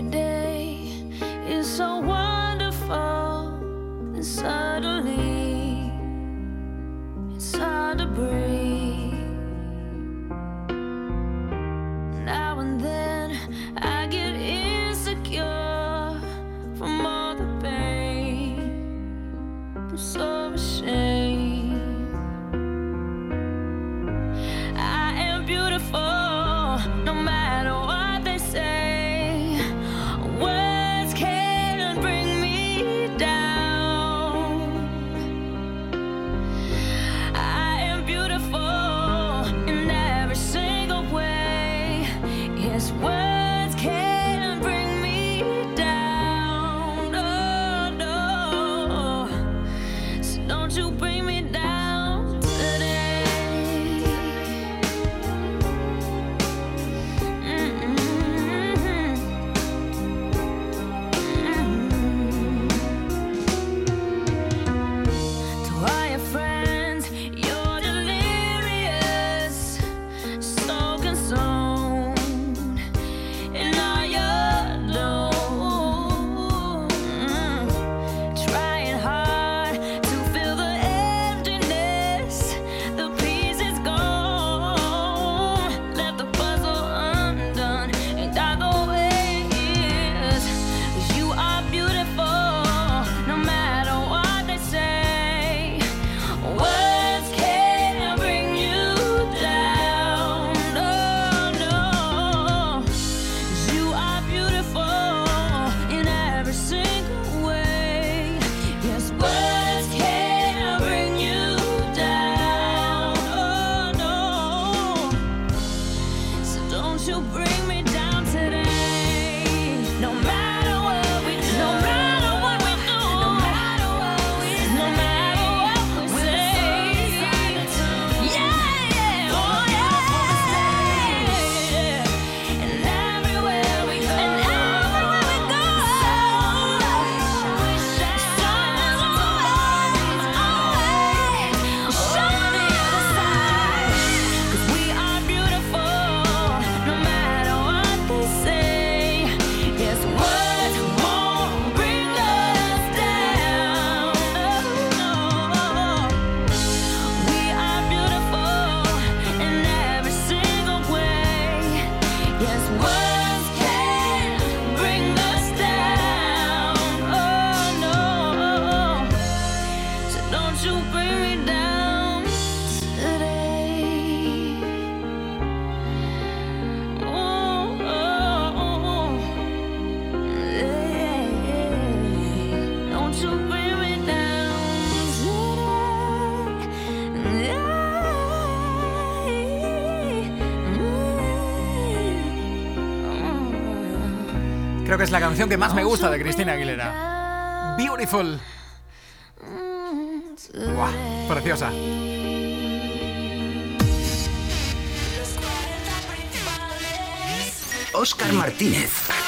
every day is so wonderful, and suddenly it's hard to breathe. Now and then I get insecure from all the pain. I'm so ashamed. I am beautiful, no matter what they say. Words can't bring me down. I am beautiful in every single way. Yes, words can't bring me down. Oh no, so don't you bring me down today. To all your friends, you're delirious, so consumed in all your doom. Trying hard to fill the emptiness, the peace is gone. Left the puzzle undone, ain't that the way it is? 'Cause you are beautiful, no matter what they say. Words can't bring you down. No, no. 'Cause you are beautiful in every single way. Yes, words can't bring you down. Oh no. So don't you bring me down today. No matter what we do, no matter what we do, no matter what we say, no matter what we say. Yeah, yeah, oh yeah. And everywhere we go, and everywhere we go, sun is always on the other side. 'Cause we are beautiful, no matter what they say. Yes, words won't bring us down. Oh, no. We are beautiful in every single way. Yes, words can't bring us down. Oh no. So don't you bring me down today. Oh, yeah. Don't you bring me down today. Creo que es la canción que más me gusta de Cristina Aguilera. Beautiful. Buah, preciosa. Óscar Martínez.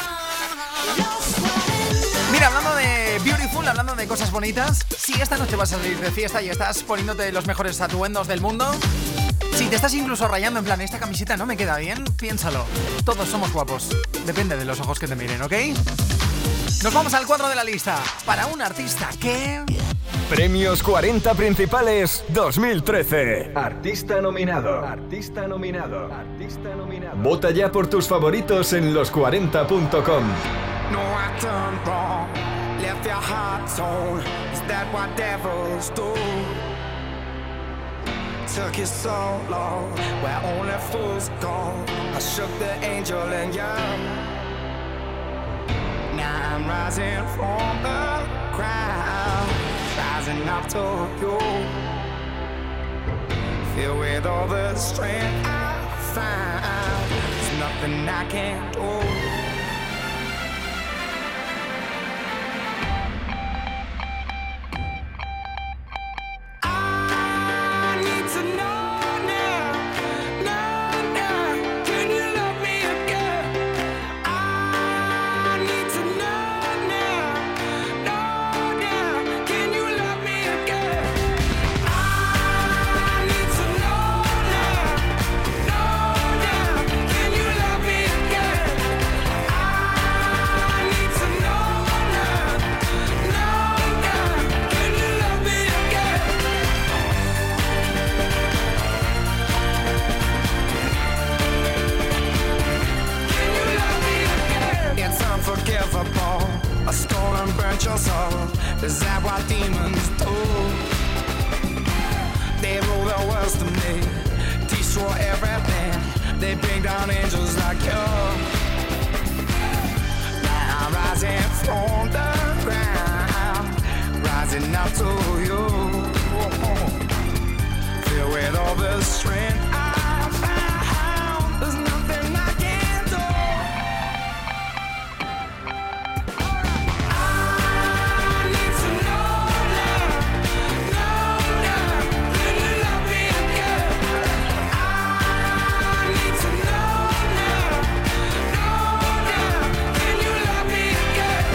Mira, hablando de Beautiful, hablando de cosas bonitas, si esta noche vas a salir de fiesta y estás poniéndote los mejores atuendos del mundo, si te estás incluso rayando en plan, esta camiseta no me queda bien, piénsalo. Todos somos guapos. Depende de los ojos que te miren, ¿ok? Nos vamos al cuadro de la lista. Para un artista que... Premios 40 Principales 2013. Artista nominado. Artista nominado. Artista nominado. Vota ya por tus favoritos en los40.com. No, I done wrong. Left your heart torn. Is that what devils do? Took you so long, where only fools go. I shook the angel and young. Now I'm rising from the crowd, rising up to you. Filled with all the strength I found, there's nothing I can't do. Is that what demons do? They rule the world to me, destroy everything. They bring down angels like you. Now I'm rising from the ground, rising up to you. Filled with all the strength I found, there's nothing I can't do. I need to know now, can you love me again? I need to know now, can you love me again?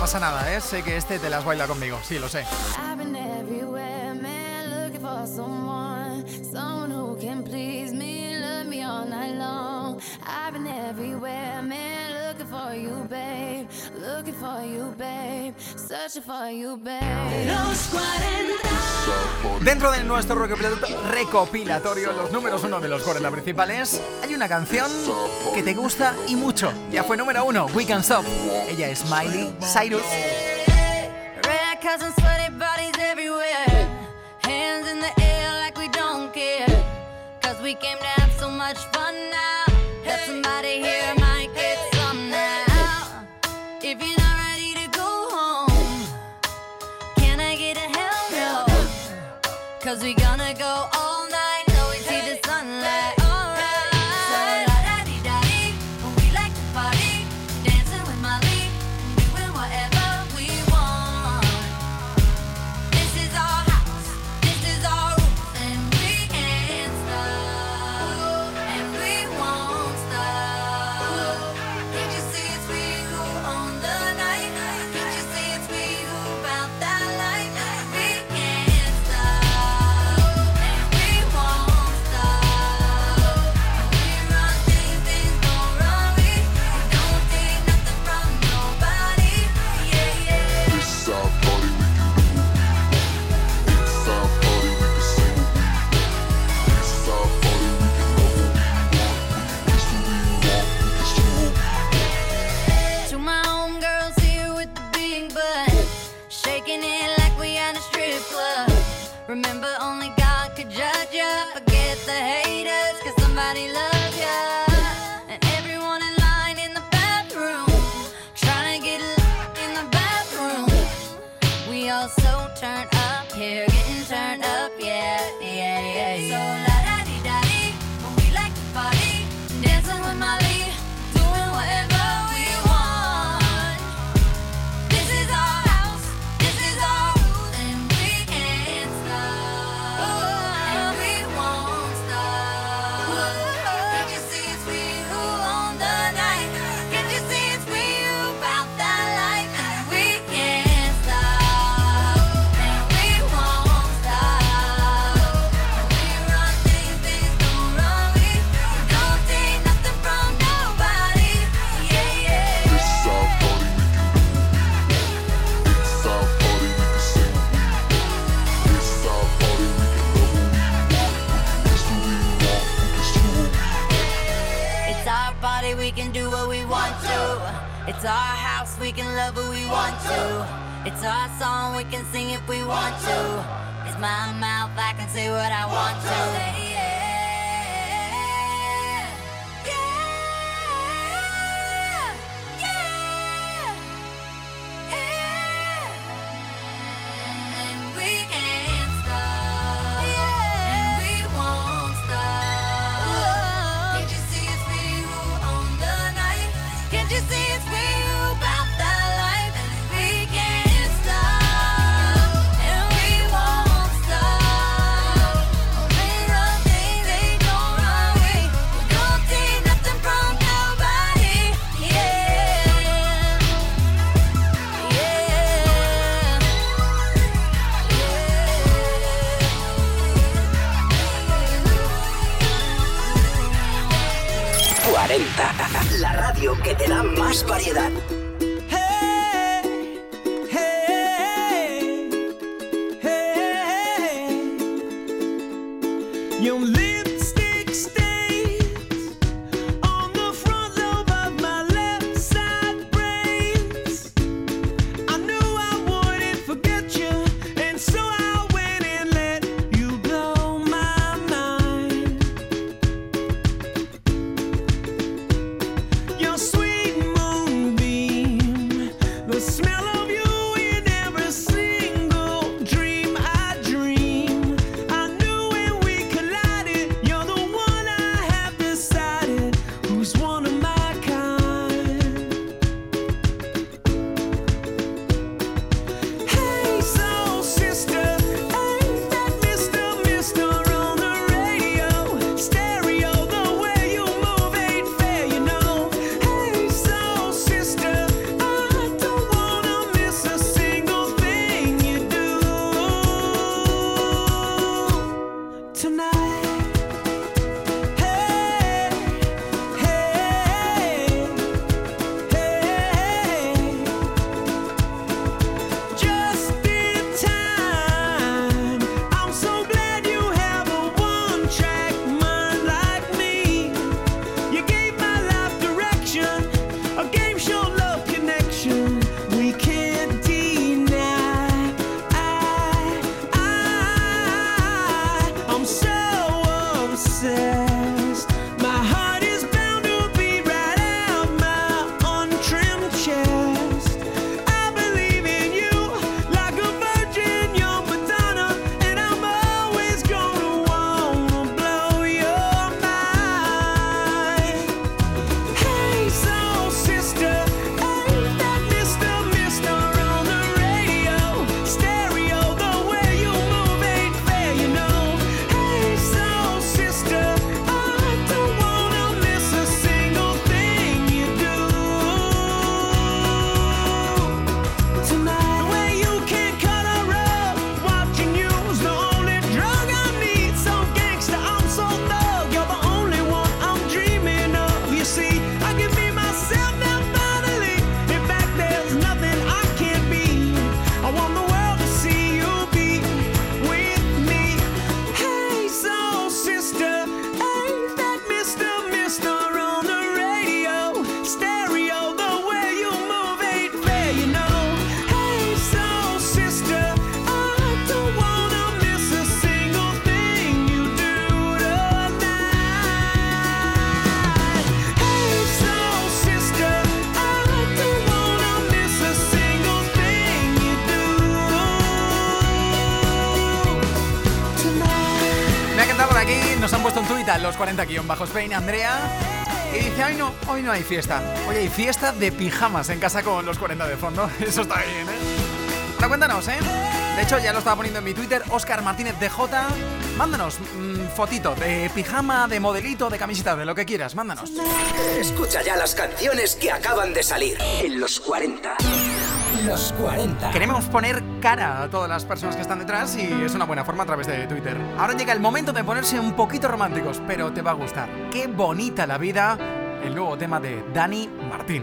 pasa nada, ¿eh? Sé que este te las baila conmigo, sí, lo sé. I've been everywhere, man, looking for someone who can please me, love me all night long. I've been everywhere, man, looking for you, babe, searching for you, babe. Los 40. Dentro de nuestro recopilatorio, los números 1 de los 40 principales, hay una canción que te gusta y mucho. Ya fue número 1, We Can't Stop. Ella es Miley Cyrus. Red cousins, sweaty bodies everywhere. Hands in the air like we don't care. Cause we came to have so much fun now. That somebody here might get some now. If you're not ready to go home, can I get a hell no? Cause we gonna go all night till we see the sunlight. Alright. So la-da-dee-da-dee, we like to party, dancing with Molly, doing whatever we want. This is our house, this is our rules, and we can't stop, and we won't stop. Can't you see it's we who own the night? Can't you see it's we who found that light? We can't stop, and we won't stop. We run things, things don't run. We don't take nothing from nobody. Yeah, yeah. This is our party, we can do what we want. This is our party, we can say what we want. This is our party, we can love what we want. We can kiss what we want, we can do what we want. To my homegirls here with the big butt, shaking it like we at a strip club. Remember, only God could judge ya. Forget the haters, cause somebody loves ya. And everyone in line in the bathroom, trying to get in the bathroom. We all so turned up here, getting turned up, yeah, yeah, yeah, yeah. So la-da-dee-da-dee, we like to party, dancing with Molly, doing whatever we want. This is our house, this is our rules, and we can't stop, and we won't stop. Can't you see it's we who own the night? Can't you see it's we who found that light? And we can't stop, and we won't stop. We run things, things don't run. We don't take nothing from nobody. Yeah, yeah. This is our party, we can do what we want. This is our party, we can say what we want. This is our party, we can love what we want. We can kiss what we want, we can do what we want. It's our body, we can do what we want to. It's our house, we can love who we want to. It's our song, we can sing if we want to. It's my mouth, I can say what I want to. Say yeah, yeah, yeah, yeah. And we can't stop, and we won't stop. Can't you see it's we who own the night? Can't you see it's we who bout that life? And we can't stop, and we won't stop. We run things they don't run. We don't take nothing from nobody. Yeah, yeah. 40. La radio que te da más variedad. Hey, hey, hey. Your lipstick stains on the front lobe of my left side brains. I knew I wouldn't forget you, and so I went and let you blow my mind. Your sweet moonbeam puesto un tuit a los 40-Spain, Andrea, y dice, hoy no hay fiesta. Hoy hay fiesta de pijamas en casa con los 40 de fondo. Eso está bien, ¿eh? Bueno, cuéntanos, ¿eh? De hecho, ya lo estaba poniendo en mi Twitter, Óscar Martínez DJ. Mándanos fotito de pijama, de modelito, de camiseta, de lo que quieras, mándanos. Escucha ya las canciones que acaban de salir en los 40. Los 40. Queremos poner cara a todas las personas que están detrás y es una buena forma a través de Twitter. Ahora llega el momento de ponerse un poquito románticos, pero te va a gustar. Qué bonita la vida, el nuevo tema de Dani Martín.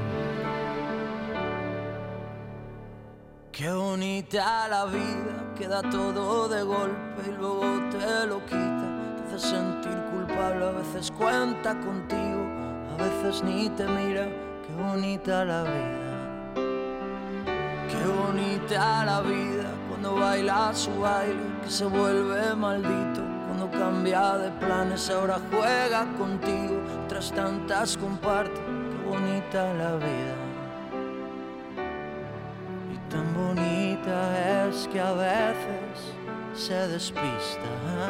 Qué bonita la vida, que da todo de golpe y luego te lo quita. Te hace sentir culpable, a veces cuenta contigo, a veces ni te mira. Qué bonita la vida. Qué bonita la vida, cuando baila su baile, que se vuelve maldito. Cuando cambia de planes, ahora juega contigo, tras tantas comparte. Qué bonita la vida. Tan bonita es que a veces se despista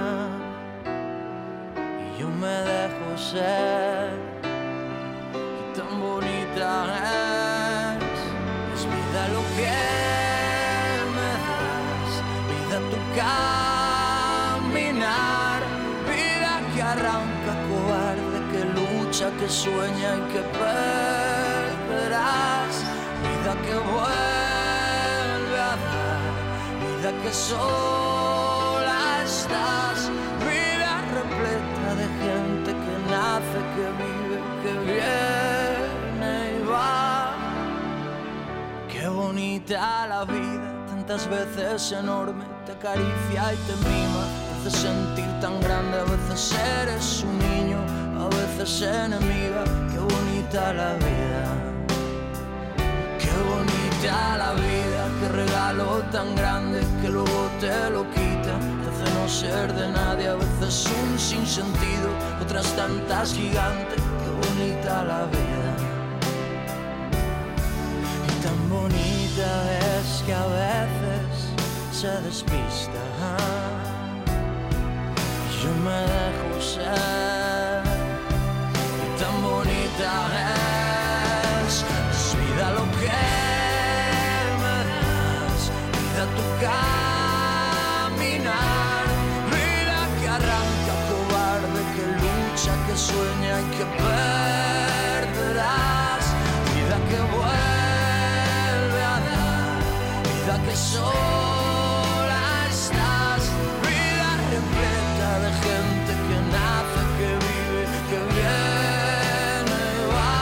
y yo me dejo ser. Y tan bonita es vida lo que me das, vida tu caminar, vida que arranca cobarde, que lucha, que sueña y que perderás, vida que vuelve, vida que sola estás, vida repleta de gente que nace, que vive, que viene y va. Qué bonita la vida, tantas veces enorme, te acaricia y te mima, te hace sentir tan grande, a veces eres un niño, a veces enemiga. Qué bonita la vida. Qué bonita la vida, qué regalo tan grande que luego te lo quita. Te hace no ser de nadie, a veces un sinsentido, otras tantas gigantes. Qué bonita la vida. Y tan bonita es que a veces se despista y yo me dejo ser. Y tan bonita es vida lo que me das, vida tu caminar, vida que arranca cobarde, que lucha, que sueña y que perderás, vida que vuelve a dar, vida que sola estás, vida repleta de gente que nace, que vive, que viene y va.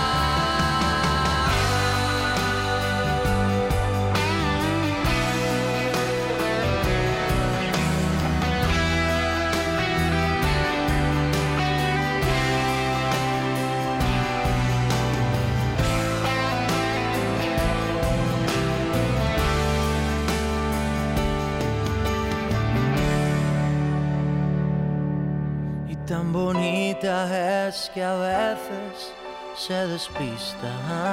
Tan bonita es que a veces se despista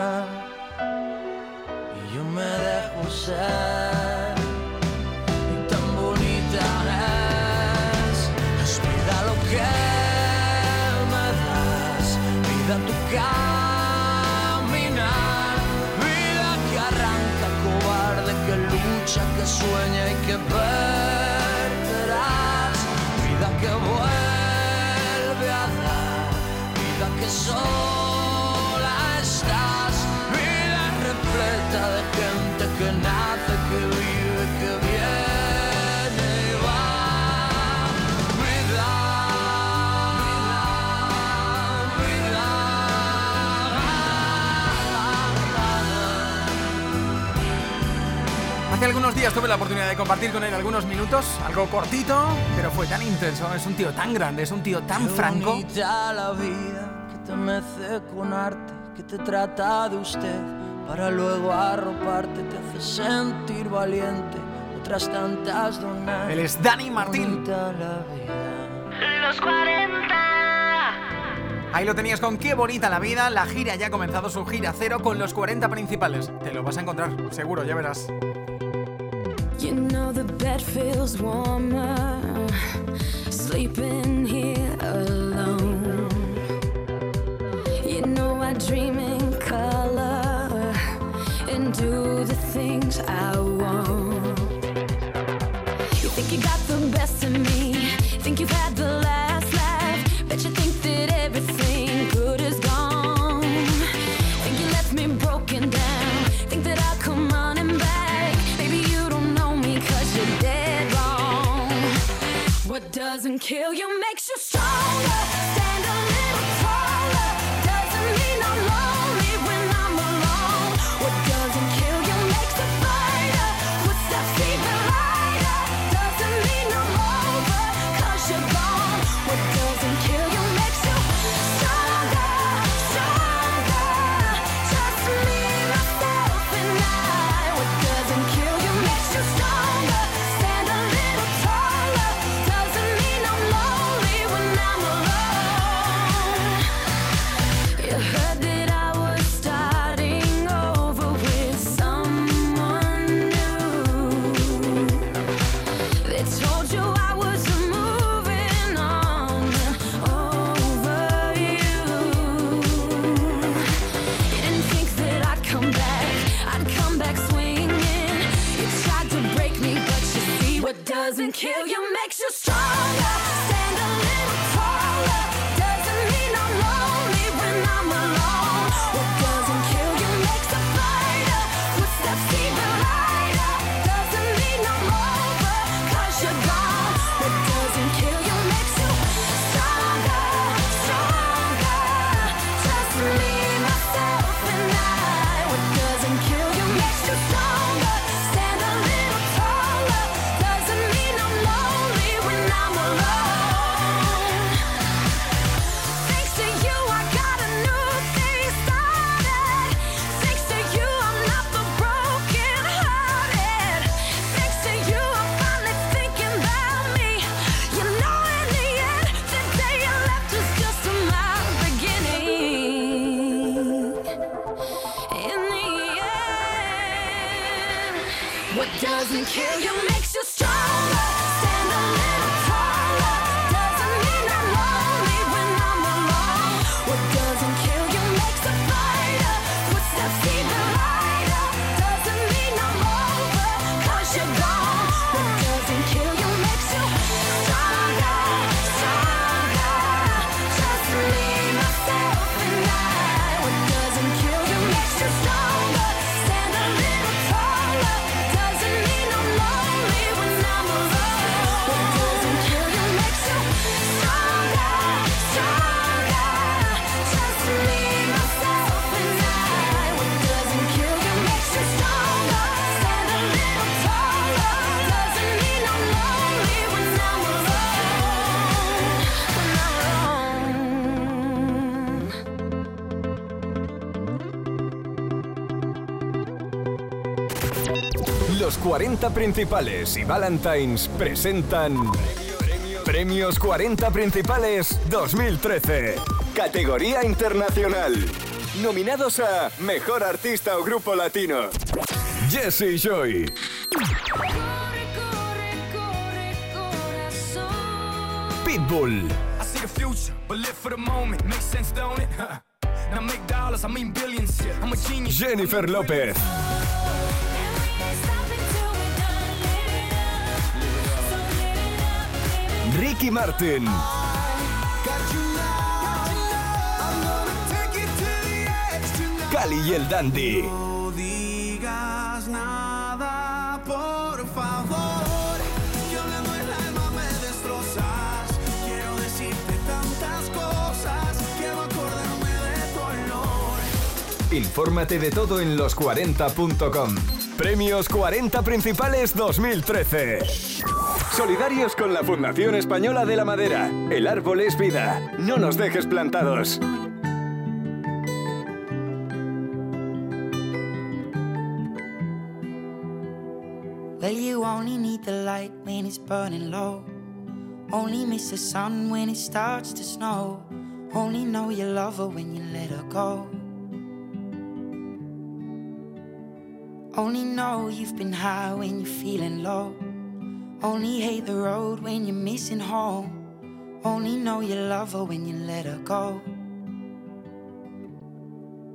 y yo me dejo ser. Y tan bonita es vida lo que me das, vida tu caminar, vida que arranca cobarde, que lucha, que sueña y que perderás, vida que vuelve, que sola estás, vida repleta de gente que nace, que vive, que viene y va. Vida, vida, vida. Hace algunos días tuve la oportunidad de compartir con él algunos minutos, algo cortito, pero fue tan intenso, es un tío tan grande, es un tío tan franco. Bonita la vida, te mece con arte, que te trata de usted para luego arroparte, te hace sentir valiente, otras tantas donar. Él es Dani Martín. Los 40. Ahí lo tenías con Qué bonita la vida. La gira ya ha comenzado su gira cero con los 40 principales. Te lo vas a encontrar, seguro, ya verás. You know the bed feels warmer, sleeping here alone. dream in color and do the things I want. You think you got the best of me, think you've had the last laugh, bet you think that everything good is gone. Think you left me broken down, think that I'll come running back. Baby, you don't know me 'cause you're dead wrong. What doesn't kill you makes you stronger. Stand a little taller. Doesn't mean I'm lonely when I'm alone. What doesn't kill you makes a fighter. Footsteps even lighter. Doesn't mean I'm over 'cause you're gone. What doesn't kill you makes you stronger, stronger. Just me, myself, and I. What doesn't kill you makes you stronger. Stand a little taller. Doesn't mean I'm lonely when I'm alone. You heard that I was starting over with someone new. They told you I was moving on over you. You didn't think that I'd come back swinging. You tried to break me, but you see what doesn't kill you makes you stronger. Stand a little taller. Doesn't mean I'm lonely when I'm alone. What doesn't kill you makes a fighter. Footsteps even lighter. Doesn't mean I'm over 'cause you're gone. What doesn't kill you makes you stronger, stronger. Just me, myself, and I. What doesn't kill you makes you stronger. Stand a little taller. Doesn't mean I'm lonely when I'm alone. Thanks to you, I got a new thing started. Thanks to you, I'm not the broken hearted. Thanks to you, I'm finally thinking about me. You know, in the end, the day you left was just my beginning. In the end, what doesn't kill you makes you stronger. Stand a little taller. Doesn't mean I'm lonely when I'm alone. What doesn't kill you makes a fighter. Footsteps even lighter. Doesn't mean I'm over 'cause you're gone. What doesn't kill you makes you stronger, stronger. Just me, myself, and I. What doesn't kill you makes you stronger. Stand a little taller. Doesn't mean I'm lonely when I'm alone. What doesn't kill you makes you stronger, stronger. Just me, myself, and I. What doesn't kill you makes you stronger. Stand a little taller. Doesn't mean I'm lonely when I'm alone. When I'm alone. Los 40 principales y Valentines presentan Premios 40 Principales 2013. Categoría Internacional. Nominados a Mejor Artista o Grupo Latino: Jessie Joy, Corre, corre, corre, corazón. Pitbull, I see the future, but live for the moment. Makes sense, don't it? Now make dollars, I mean billions. I'm a genius. Jennifer López, Ricky Martin, Cali y el Dandy, No digas nada, por favor. Que hablando el alma me destrozas. Quiero decirte tantas cosas. Quiero acordarme de tu olor. Infórmate de todo en los40.com. Premios 40 Principales 2013. Solidarios con la Fundación Española de la Madera. El árbol es vida. No nos dejes plantados. Well, you only need the light when it's burning low. Only miss the sun when it starts to snow. Only know you love her when you let her go. Only know you've been high when you're feeling low. Only hate the road when you're missing home. Only know you love her when you let her go.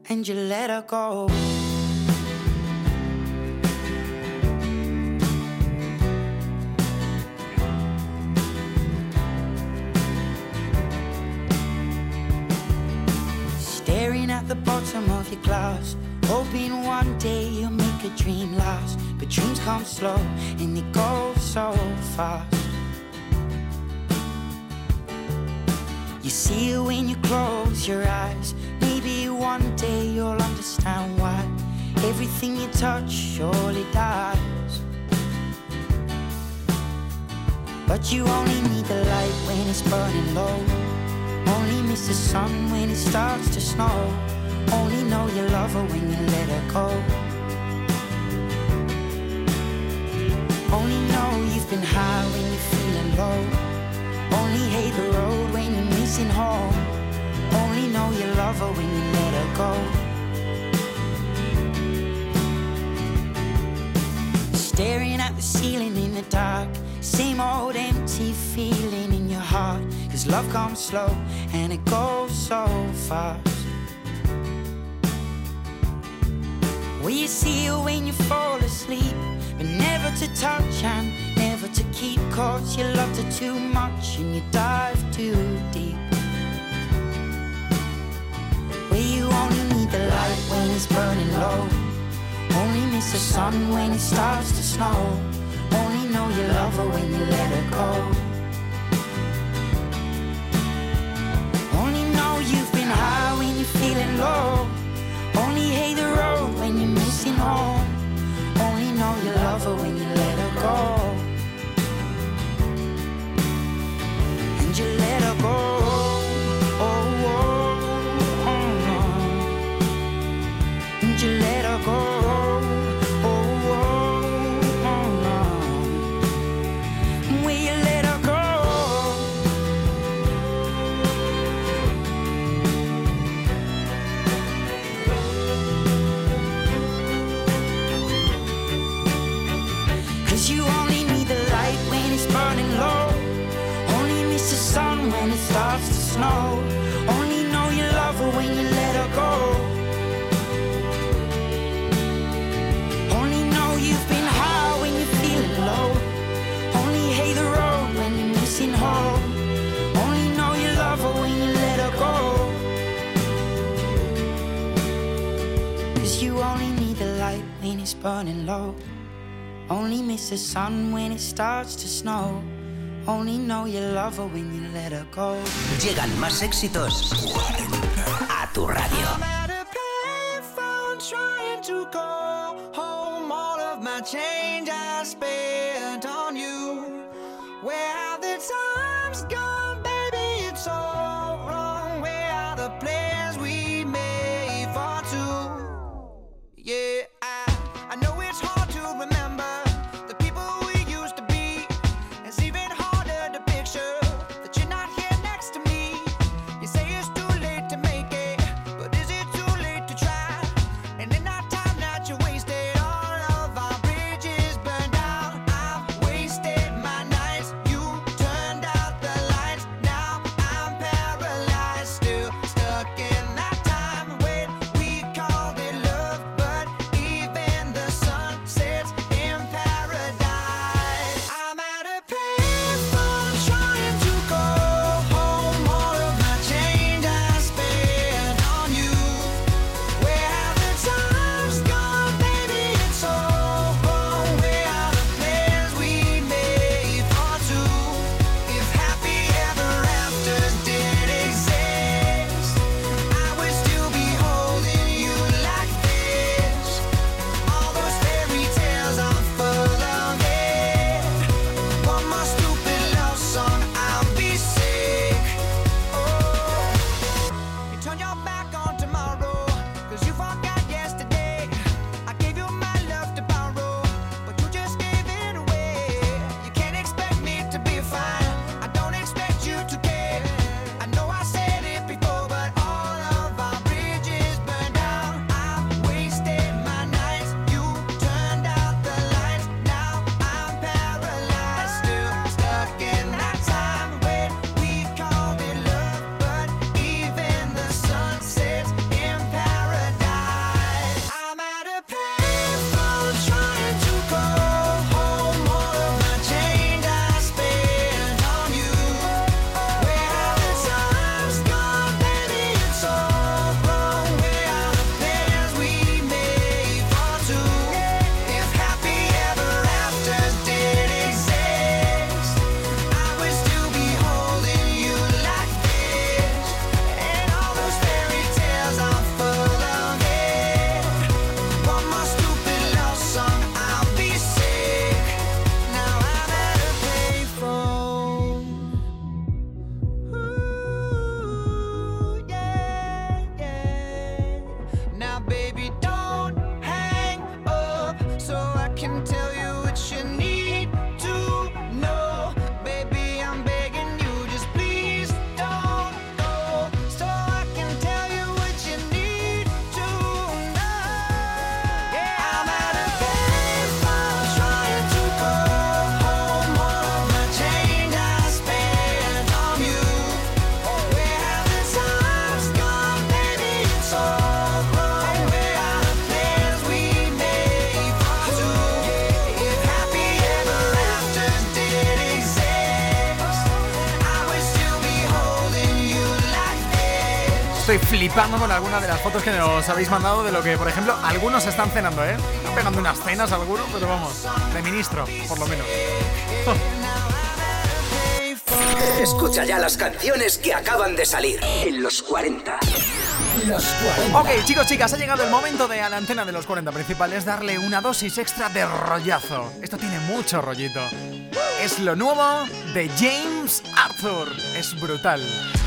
and you let her go. Staring at the bottom of your glass, hoping one day you'll make a dream last. But dreams come slow and they go so fast. You see it when you close your eyes. Maybe one day you'll understand why everything you touch surely dies. But you only need the light when it's burning low. Only miss the sun when it starts to snow. Only know you love her when you let her go. Only know you've been high when you're feeling low. Only hate the road when you're missing home. Only know you love her when you let her go. Staring at the ceiling in the dark, same old empty feeling in your heart. Cause love comes slow and it goes so fast. Well, you see it when you fall asleep, but never to touch and never to keep. Cause you loved her too much and you dive too deep. Well, you only need the light when it's burning low. Only miss the sun when it starts to snow. Only know you love her when you let her go. Only know you've been high when you're feeling low. Only hate the road when you're missing home. Only know you love her when you let her go. And you let her go. Oh, oh, oh, oh. And you let her go. Starts to snow. Only know you love her when you let her go. Only know you've been high when you're feeling low. Only hate the road when you're missing home. Only know you love her when you let her go. Cause you only need the light when it's burning low. Only miss the sun when it starts to snow. Only know you love her when you let her go. Llegan más éxitos a tu radio. I'm at a payphone trying to go home. All of my change I spent on you. Where have the times gone, baby? It's all wrong. Where are the plans we made for two? Yeah, I know it's hard to remember the people we used to be. It's even harder to picture that you're not here next to me. You say it's too late to make it, but is it too late to try? And in that time that you wasted, all of our bridges burned out. I've wasted my nights, you turned out the lights. Now I'm paralyzed, still stuck in that time when we called it love. But even the sun sets in paradise. I'm at a payphone trying to go home. All of my change I spent on you. Where have the times gone, baby? It's all wrong. Where are the plans we made for two? If happy ever afters did exist, I would still be holding you like this. All those fairy tales are full of it. One more stupid love song, I'll be sick. Oh, you turn your back on tomorrow, cause you forgot yesterday. I gave you my love to borrow, but you just gave it away. You can't expect me to be fine, I don't expect you to care. I know I said it before, but all of our bridges burned out. I've wasted my nights, you turned out the lights. Now I'm paralyzed, still stuck in that time when we called it love. But even the sun sets in Estoy flipando con algunas de las fotos que nos habéis mandado de lo que, por ejemplo, algunos están cenando, ¿eh? Están pegando unas cenas algunos, pero vamos, de ministro, por lo menos. Escucha ya las canciones que acaban de salir en los 40. Los 40. Ok, chicos, chicas, ha llegado el momento de a la antena de los 40 principales darle una dosis extra de rollazo. Esto tiene mucho rollito. Es lo nuevo de James Arthur. Es brutal.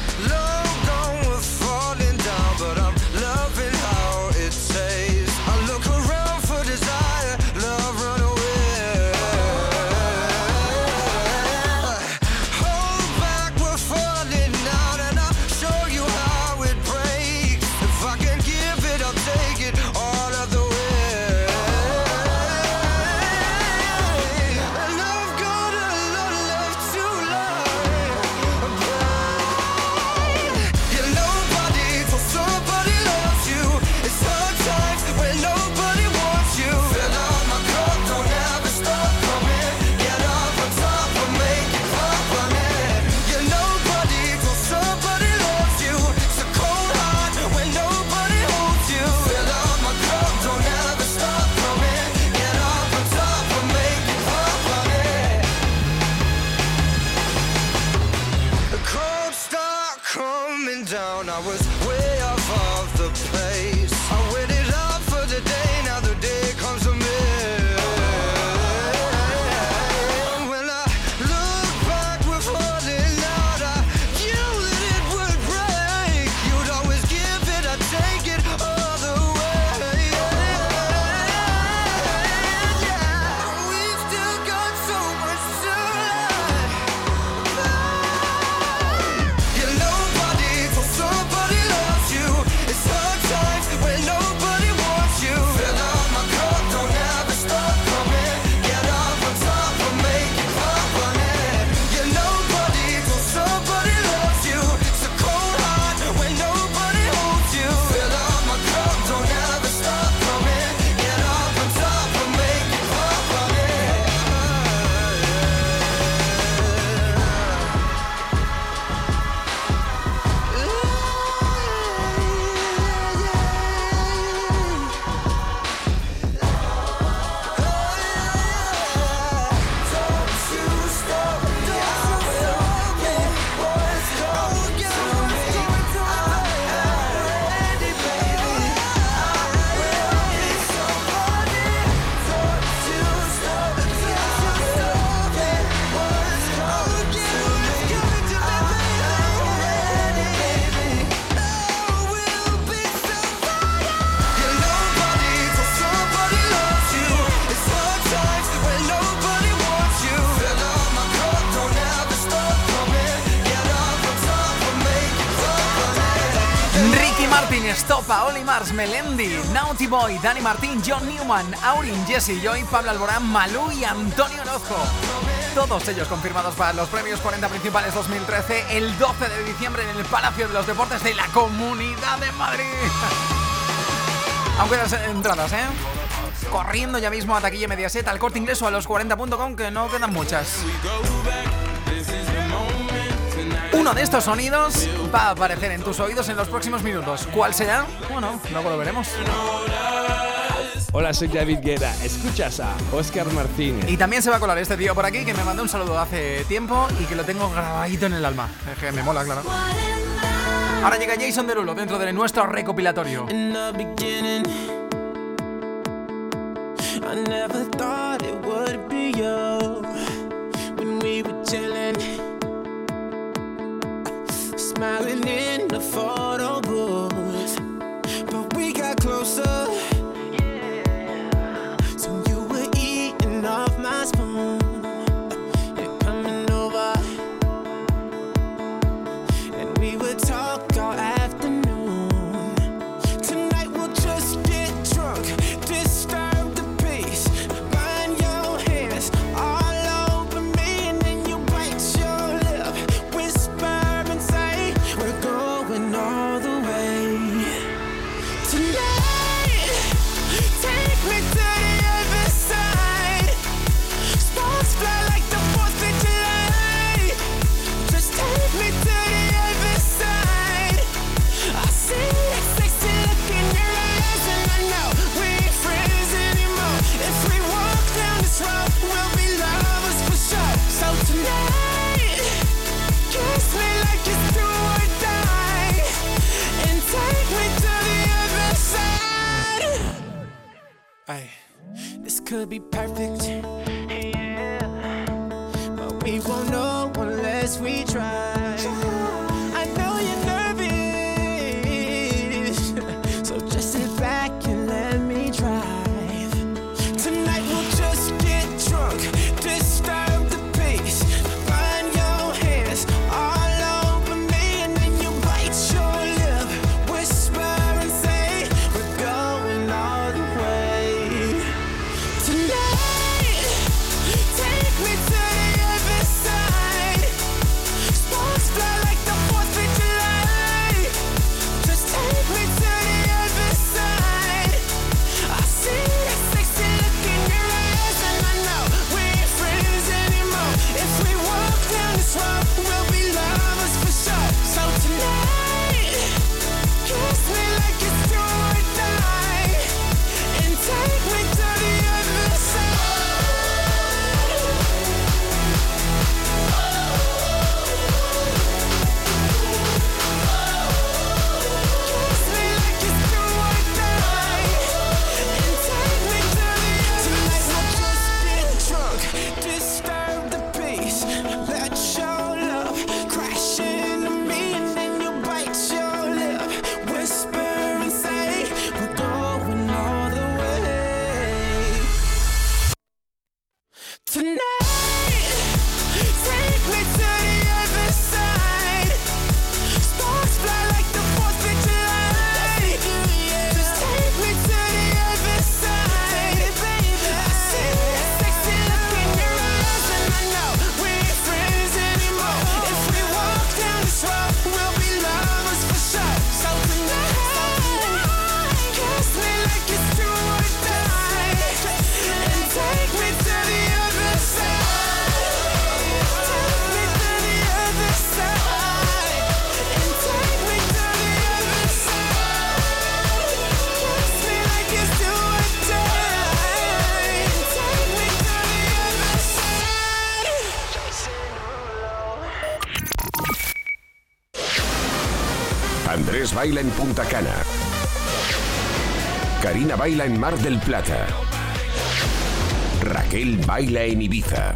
Estopa, Oli Mars, Melendi, Naughty Boy, Dani Martín, John Newman, Aurin, Jesse Joy, Pablo Alborán, Malú y Antonio Orozco. Todos ellos confirmados para los premios 40 principales 2013 el 12 de diciembre en el Palacio de los Deportes de la Comunidad de Madrid. Aunque las entradas, corriendo ya mismo a Taquilla Mediaset, al Corte Inglés o a los40.com, que no quedan muchas. Uno de estos sonidos va a aparecer en tus oídos en los próximos minutos. ¿Cuál será? Bueno, luego lo veremos. Hola, soy David Guetta. Escuchas a Óscar Martínez. Y también se va a colar este tío por aquí que me mandó un saludo hace tiempo y que lo tengo grabadito en el alma. Es que me mola, claro. Ahora llega Jason Derulo dentro de nuestro recopilatorio. Smiling in the photo booth, but we got closer. So you were eating off my spoon. You're coming over, and we would talk all afternoon. Tonight we'll just get drunk, disturb the peace. Burn your hands all over me, and then you bite your lip, whisper and say we're going on. could be perfect. But we won't know unless we try. I know you're nervous, so just sit back and let me drive. Tonight we'll just get drunk, disturb the peace. Burn your hands all over me, and then you bite your lip, whisper and say we're going all the way. Tonight, take me to the other side. Sparks fly like the 4th of July. Just take me to the other side. I see that sexy look in your eyes, and I know we ain't friends anymore. If we walk down this road, we'll be lovers for sure. So tonight, kiss me like it's do or die, and take me to the other side. Kiss me like it's do or die, and take me to the other side. Tonight we'll just get drunk, disturb the peace. Let your love crash into me, and then you bite your lip, whisper and say we're going all the way. Tonight, take me to the other side. Sparks fly like the 4th of July. Just take me to the other side, baby. I see that sexy look in your eyes, and I know we ain't friends anymore. If we walk down this road, we'll be lovers for sure. So tonight, kiss me like it's do or die, and take me to the other side. Take me to the other side, and take me to the other side. Kiss me like it's do or die, and take me to the other side. Andrés baila en Punta Cana. Karina baila en Mar del Plata. Raquel baila en Ibiza.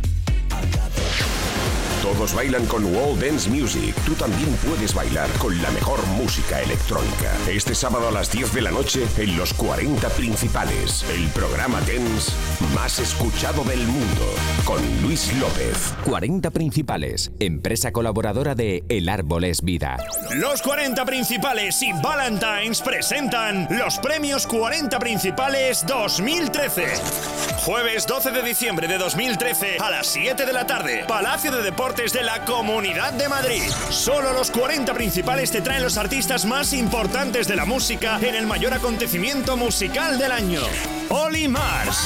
Todos bailan con Wow Dance Music. Tú también puedes bailar con la mejor música electrónica. Este sábado a las 10 de la noche en los 40 Principales. El programa dance más escuchado del mundo. Con Luis López. 40 Principales, empresa colaboradora de El Árbol es Vida. Los 40 Principales y Valentine's presentan los premios 40 Principales 2013. Jueves 12 de diciembre de 2013 a las 7 de la tarde. Palacio de Deportes de la Comunidad de Madrid. Solo los 40 Principales te traen los artistas más importantes de la música en el mayor acontecimiento musical del año. Oli Mars,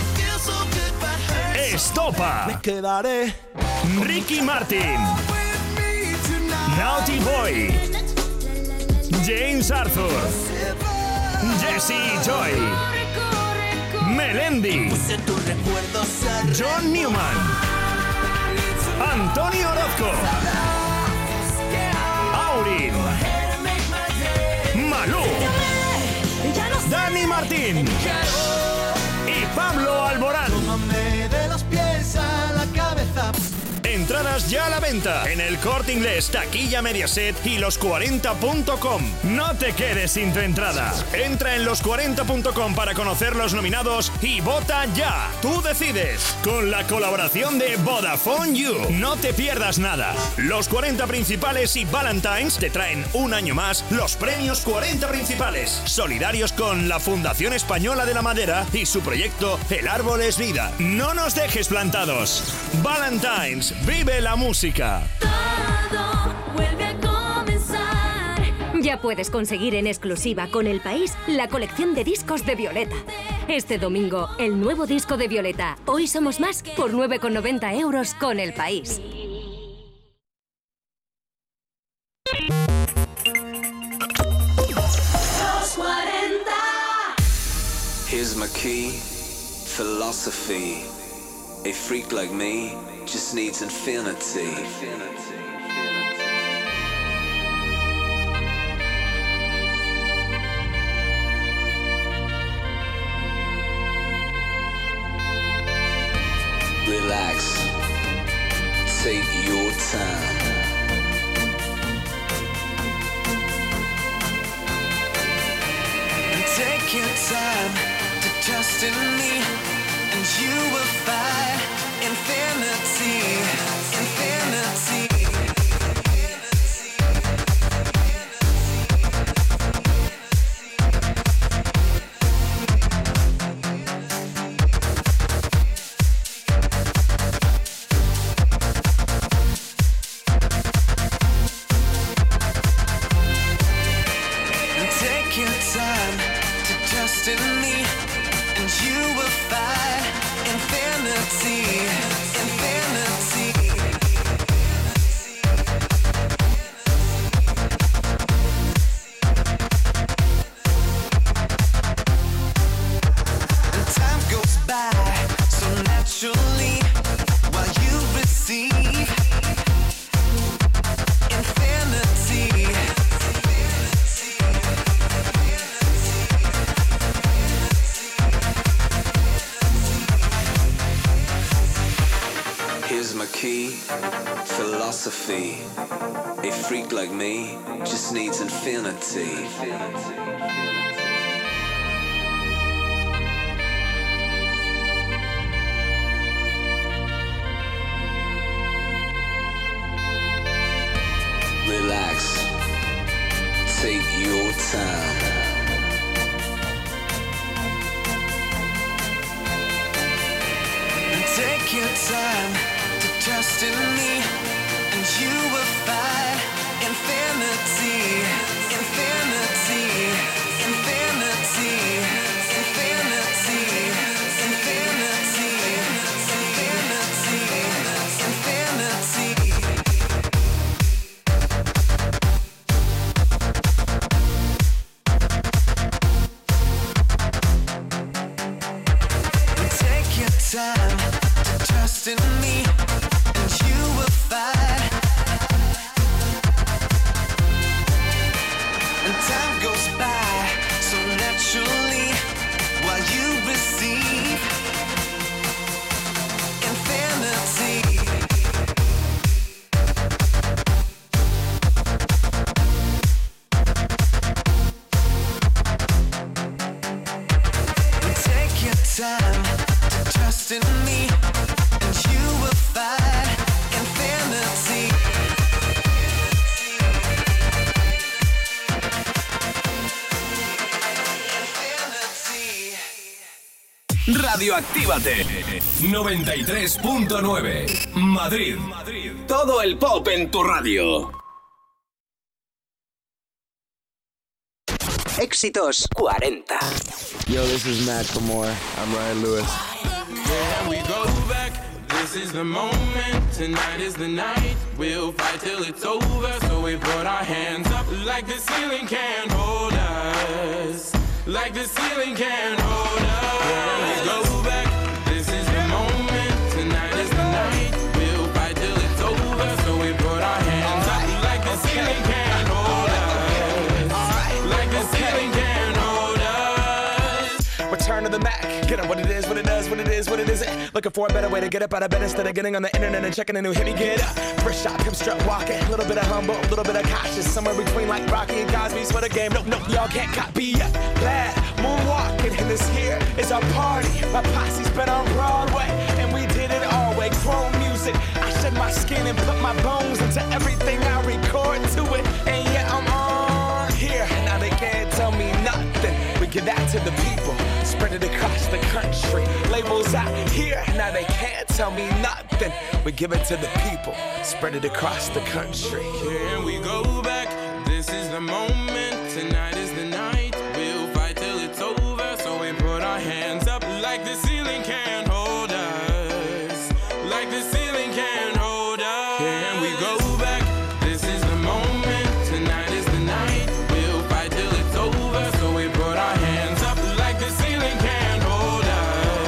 Estopa, Quedaré Ricky Martin, Naughty Boy, James Arthur, Jesse Joy, Melendi, John Newman, Antonio Orozco, Aurin, Malú, Dani Martín y Pablo Alborán. de los pies a la cabeza. Entradas ya a la venta en el Corte Inglés, Taquilla Mediaset y los40.com. No te quedes sin tu entrada. Entra en los40.com para conocer los nominados y vota ya. Tú decides. Con la colaboración de Vodafone You. No te pierdas nada. Los 40 Principales y Valentine's te traen un año más los premios 40 Principales. Solidarios con la Fundación Española de la Madera y su proyecto El Árbol es Vida. No nos dejes plantados. Valentine's. ¡Vive la música! Todo vuelve a comenzar. Ya puedes conseguir en exclusiva con El País la colección de discos de Violeta. Este domingo, el nuevo disco de Violeta. Hoy somos más por 9,90 € con El País. Los 40. Here's my key, philosophy. A freak like me just needs infinity. town. Take your time to trust in me, and you will find infinity, infinity. Take your time to trust in me, and you will find infinity, infinity. And time goes by so naturally while you receive infinity. Here's my key, philosophy. A freak like me just needs infinity. Relax, take your time. Take your time to trust in me, and you will find infinity, infinity, infinity, infinity, infinity, infinity, infinity. Take your time to trust in me, and you will find. And time goes by so naturally while you receive infinity. Take your time to trust in me, and you will find infinity. Radioactívate 93.9 Madrid. Todo el pop en tu radio. Éxitos 40. Yo, this is Matt Kamore. I'm Ryan Lewis. Yeah, we go back. This is the moment. Tonight is the night. We'll fight till it's over. So we put our hands up like the ceiling can't hold us. Like the ceiling can't hold us. Yeah, we go back. This is the moment. Tonight is the night. We'll fight till it's over. So we put our hands up like the ceiling can't hold us. Like the ceiling can't hold us. Return to the Mac. Get up what it is, what it does, what it is, what it isn't. Looking for a better way to get up out of bed instead of getting on the internet and checking a new hit. Me get up, first shot, come strut walking. A little bit of humble, a little bit of cautious. Somewhere between like Rocky and Cosby's for the game. Nope, nope, y'all can't copy yet. Glad moonwalking, and this here is our party. My posse's been on Broadway, and we did it all way. Chrome music, I shed my skin and put my bones into everything I record to it. And yeah, I'm on here. Now they can't tell me nothing. We give that to the people, spread it across the country. Labels out here, now they can't tell me nothing. We give it to the people, spread it across the country. Here we go back. This is the moment. Tonight is the night. We'll fight till it's over. So we put our hands up like the ceiling can't hold us. Like the ceiling can't hold us. Here we go back. This is the moment. Tonight is the night. We'll fight till it's over. So we put our hands up like the ceiling can't hold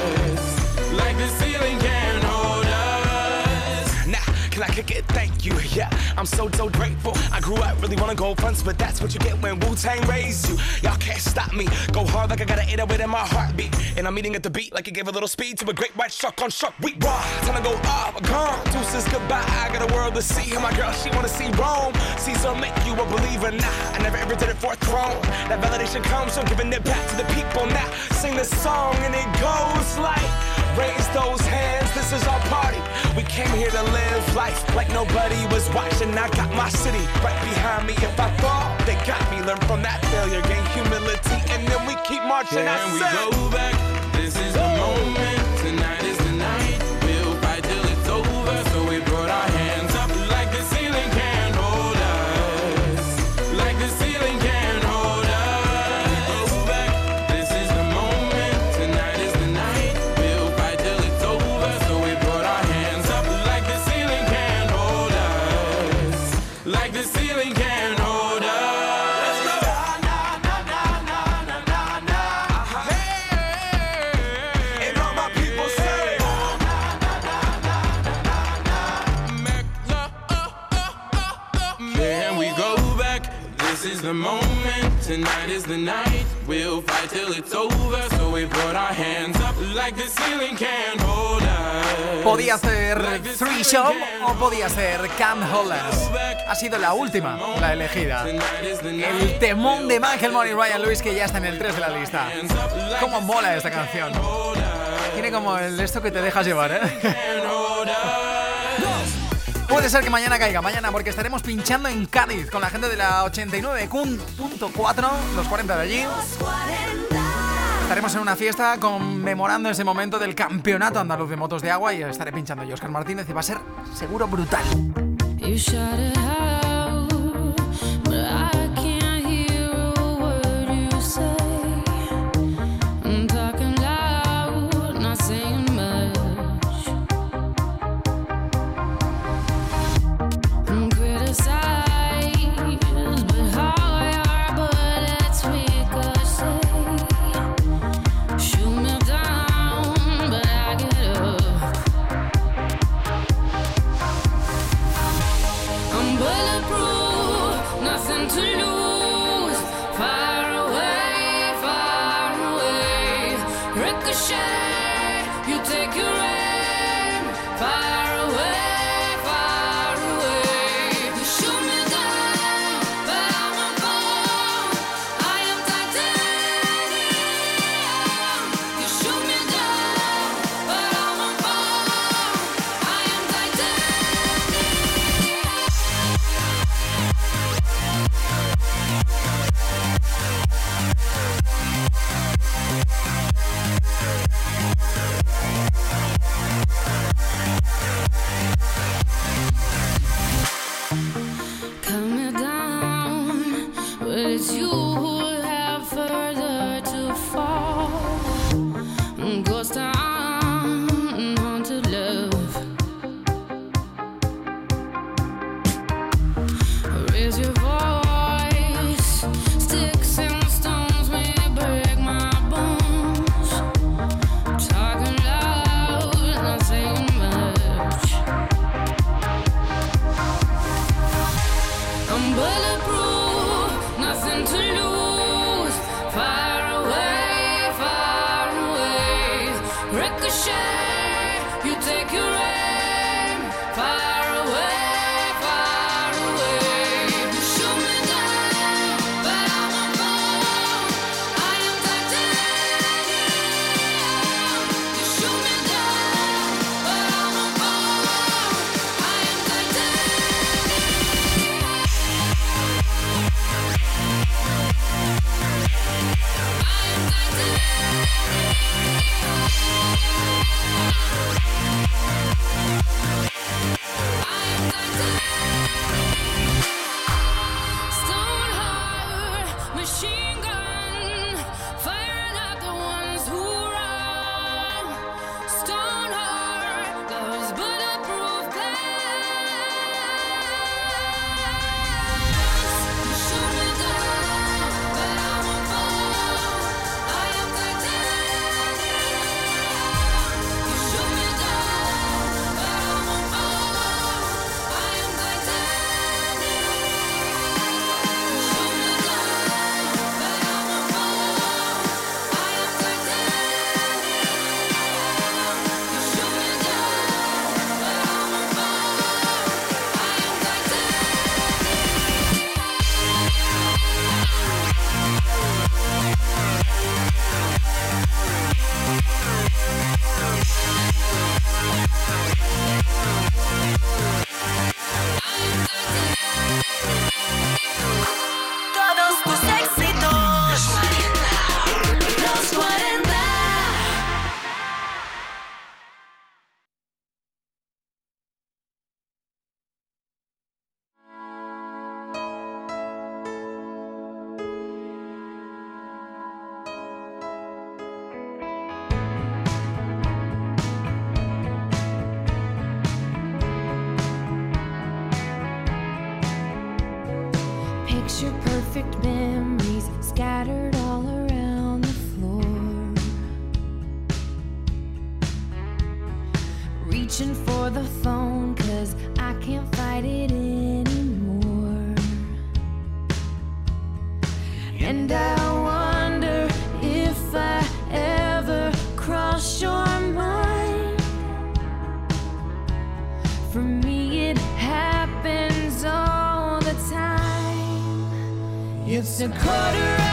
us. Like the ceiling can't hold us. Now, can I kick it? Thank you. Yeah, I'm so grateful. I grew up really wanna go fronts, but that's what you get when Wu-Tang raised you. Y'all can't stop me. Go hard like I got an 808 in my heartbeat. And I'm eating at the beat like it gave a little speed to a great white shark on shark week. Raw, time to go up, gone. Deuces goodbye. I got a world to see. And my girl, she wanna see Rome. Caesar make you a believer. Nah, I never ever did it for a throne. That validation comes from giving it back to the people. Now sing this song and it goes like, raise those hands, this is our party. We came here to live life like nobody was watching. I got my city right behind me. If I fall, they got me. Learn from that failure, gain humility, and then we keep marching. Can we go back? This is the moment. Tonight is the night. We'll fight till it's over. So we brought our hands up like the ceiling can't hold us. Like the ceiling can't hold us. Go back. This is the moment. Tonight is the night. We'll fight till it's over. So we brought our hands up like the ceiling can't hold us. Like the ceiling can't hold us. This is the moment, tonight is the night. We'll fight till it's over. So we put our hands up like the ceiling can't hold us. Podía ser Three Shop o podía ser Can't Hold Us. Ha sido la última, la elegida. El temón de Michael Moore y Ryan Lewis, que ya está en el 3 de la lista. Cómo mola esta canción. Tiene como esto que te dejas llevar, ¿eh? Puede ser que mañana caiga, mañana, porque estaremos pinchando en Cádiz con la gente de la 89.4, los 40 de allí. Estaremos en una fiesta conmemorando ese momento del campeonato andaluz de motos de agua y estaré pinchando yo, Óscar Martínez, y va a ser seguro brutal. perfect memories scattered all around the floor. Reaching for the phone 'cause I can't fight it anymore. And I wonder if I ever cross your mind. For me it happens all the time. It's a quarter